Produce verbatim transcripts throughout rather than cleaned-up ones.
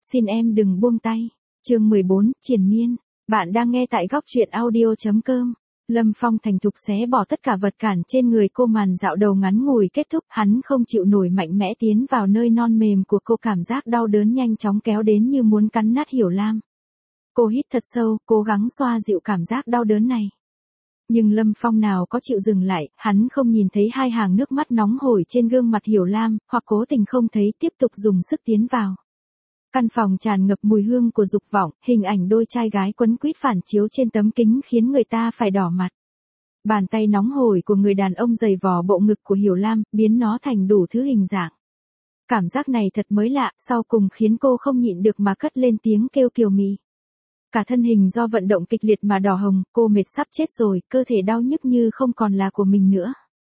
Xin em đừng buông tay. Chương mười bốn, triền miên. Bạn đang nghe tại góc truyện audio chấm com. Lâm Phong thành thục xé bỏ tất cả vật cản trên người cô, màn dạo đầu ngắn ngủi kết thúc, hắn không chịu nổi mạnh mẽ tiến vào nơi non mềm của cô, cảm giác đau đớn nhanh chóng kéo đến như muốn cắn nát Hiểu Lam. Cô hít thật sâu, cố gắng xoa dịu cảm giác đau đớn này. Nhưng Lâm Phong nào có chịu dừng lại, hắn không nhìn thấy hai hàng nước mắt nóng hổi trên gương mặt Hiểu Lam, hoặc cố tình không thấy, tiếp tục dùng sức tiến vào. Căn phòng tràn ngập mùi hương của dục vọng, hình ảnh đôi trai gái quấn quýt phản chiếu trên tấm kính khiến người ta phải đỏ mặt. Bàn tay nóng hổi của người đàn ông giày vò bộ ngực của Hiểu Lam, biến nó thành đủ thứ hình dạng. Cảm giác này thật mới lạ, sau cùng khiến cô không nhịn được mà cất lên tiếng kêu kiều mị. Cả thân hình do vận động kịch liệt mà đỏ hồng, cô mệt sắp chết rồi, cơ thể đau nhức như không còn là của mình nữa.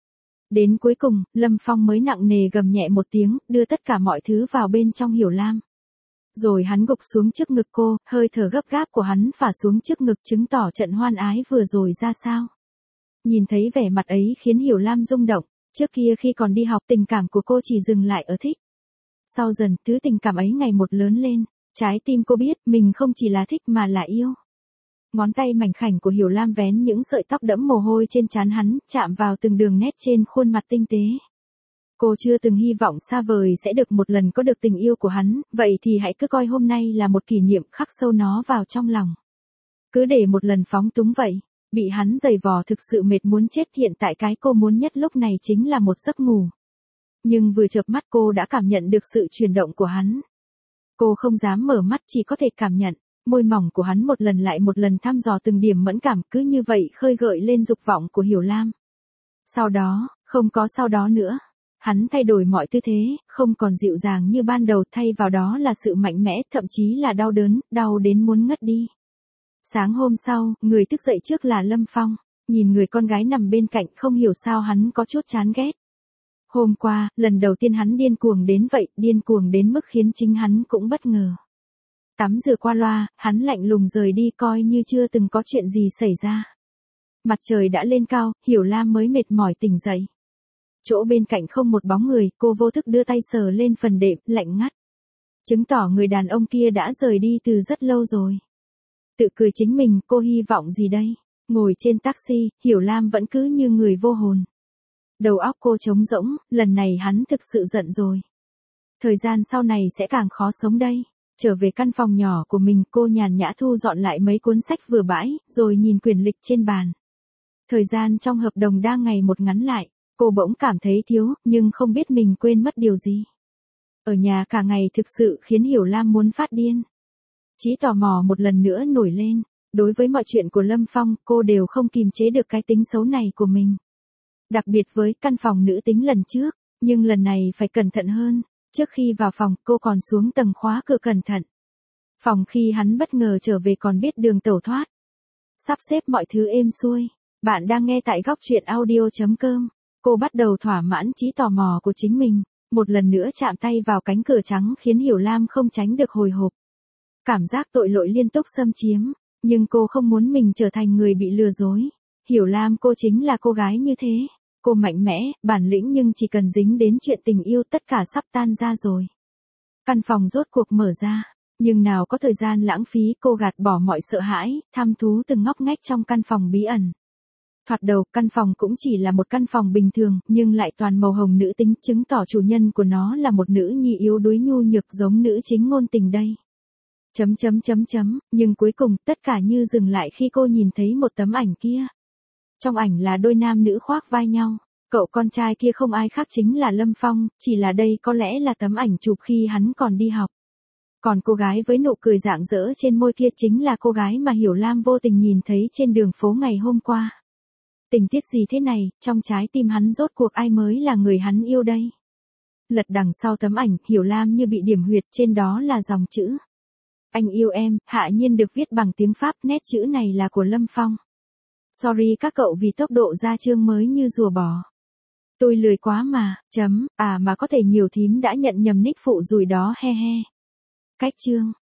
Đến cuối cùng, Lâm Phong mới nặng nề gầm nhẹ một tiếng, đưa tất cả mọi thứ vào bên trong Hiểu Lam. Rồi hắn gục xuống trước ngực cô, hơi thở gấp gáp của hắn phả xuống trước ngực chứng tỏ trận hoan ái vừa rồi ra sao. Nhìn thấy vẻ mặt ấy khiến Hiểu Lam rung động, trước kia khi còn đi học tình cảm của cô chỉ dừng lại ở thích. Sau dần, thứ tình cảm ấy ngày một lớn lên, trái tim cô biết mình không chỉ là thích mà là yêu. Ngón tay mảnh khảnh của Hiểu Lam vén những sợi tóc đẫm mồ hôi trên trán hắn, chạm vào từng đường nét trên khuôn mặt tinh tế. Cô chưa từng hy vọng xa vời sẽ được một lần có được tình yêu của hắn, vậy thì hãy cứ coi hôm nay là một kỷ niệm, khắc sâu nó vào trong lòng. Cứ để một lần phóng túng vậy, bị hắn giày vò thực sự mệt muốn chết. Hiện tại cái cô muốn nhất lúc này chính là một giấc ngủ. Nhưng vừa chợp mắt cô đã cảm nhận được sự chuyển động của hắn. Cô không dám mở mắt, chỉ có thể cảm nhận, môi mỏng của hắn một lần lại một lần thăm dò từng điểm mẫn cảm, cứ như vậy khơi gợi lên dục vọng của Hiểu Lam. Sau đó, không có sau đó nữa. Hắn thay đổi mọi tư thế, không còn dịu dàng như ban đầu, thay vào đó là sự mạnh mẽ, thậm chí là đau đớn, đau đến muốn ngất đi. Sáng hôm sau, người thức dậy trước là Lâm Phong, nhìn người con gái nằm bên cạnh không hiểu sao hắn có chút chán ghét. Hôm qua, lần đầu tiên hắn điên cuồng đến vậy, điên cuồng đến mức khiến chính hắn cũng bất ngờ. Tắm rửa qua loa, hắn lạnh lùng rời đi coi như chưa từng có chuyện gì xảy ra. Mặt trời đã lên cao, Hiểu Lam mới mệt mỏi tỉnh dậy. Chỗ bên cạnh không một bóng người, cô vô thức đưa tay sờ lên phần đệm, lạnh ngắt. Chứng tỏ người đàn ông kia đã rời đi từ rất lâu rồi. Tự cười chính mình, cô hy vọng gì đây? Ngồi trên taxi, Hiểu Lam vẫn cứ như người vô hồn. Đầu óc cô trống rỗng, lần này hắn thực sự giận rồi. Thời gian sau này sẽ càng khó sống đây. Trở về căn phòng nhỏ của mình, cô nhàn nhã thu dọn lại mấy cuốn sách vừa bãi, rồi nhìn quyển lịch trên bàn. Thời gian trong hợp đồng đang ngày một ngắn lại. Cô bỗng cảm thấy thiếu, nhưng không biết mình quên mất điều gì. Ở nhà cả ngày thực sự khiến Hiểu Lam muốn phát điên. Trí tò mò một lần nữa nổi lên. Đối với mọi chuyện của Lâm Phong, cô đều không kìm chế được cái tính xấu này của mình. Đặc biệt với căn phòng nữ tính lần trước, nhưng lần này phải cẩn thận hơn. Trước khi vào phòng, cô còn xuống tầng khóa cửa cẩn thận. Phòng khi hắn bất ngờ trở về còn biết đường tẩu thoát. Sắp xếp mọi thứ êm xuôi. Bạn đang nghe tại góc truyện audio chấm com. Cô bắt đầu thỏa mãn trí tò mò của chính mình, một lần nữa chạm tay vào cánh cửa trắng khiến Hiểu Lam không tránh được hồi hộp. Cảm giác tội lỗi liên tục xâm chiếm, nhưng cô không muốn mình trở thành người bị lừa dối. Hiểu Lam cô chính là cô gái như thế, cô mạnh mẽ, bản lĩnh nhưng chỉ cần dính đến chuyện tình yêu tất cả sắp tan ra rồi. Căn phòng rốt cuộc mở ra, nhưng nào có thời gian lãng phí, cô gạt bỏ mọi sợ hãi, thăm thú từng ngóc ngách trong căn phòng bí ẩn. Thoạt đầu, căn phòng cũng chỉ là một căn phòng bình thường, nhưng lại toàn màu hồng nữ tính, chứng tỏ chủ nhân của nó là một nữ nhi yếu đuối nhu nhược giống nữ chính ngôn tình đây. Chấm chấm chấm chấm, nhưng cuối cùng, tất cả như dừng lại khi cô nhìn thấy một tấm ảnh kia. Trong ảnh là đôi nam nữ khoác vai nhau, cậu con trai kia không ai khác chính là Lâm Phong, chỉ là đây có lẽ là tấm ảnh chụp khi hắn còn đi học. Còn cô gái với nụ cười rạng rỡ trên môi kia chính là cô gái mà Hiểu Lam vô tình nhìn thấy trên đường phố ngày hôm qua. Tình tiết gì thế này, trong trái tim hắn rốt cuộc ai mới là người hắn yêu đây? Lật đằng sau tấm ảnh, Hiểu Lam như bị điểm huyệt, trên đó là dòng chữ. Anh yêu em, hạ nhiên được viết bằng tiếng Pháp, nét chữ này là của Lâm Phong. Sorry các cậu vì tốc độ ra chương mới như rùa bò. Tôi lười quá mà, chấm, à mà có thể nhiều thím đã nhận nhầm nick phụ rồi đó he he. Cách chương.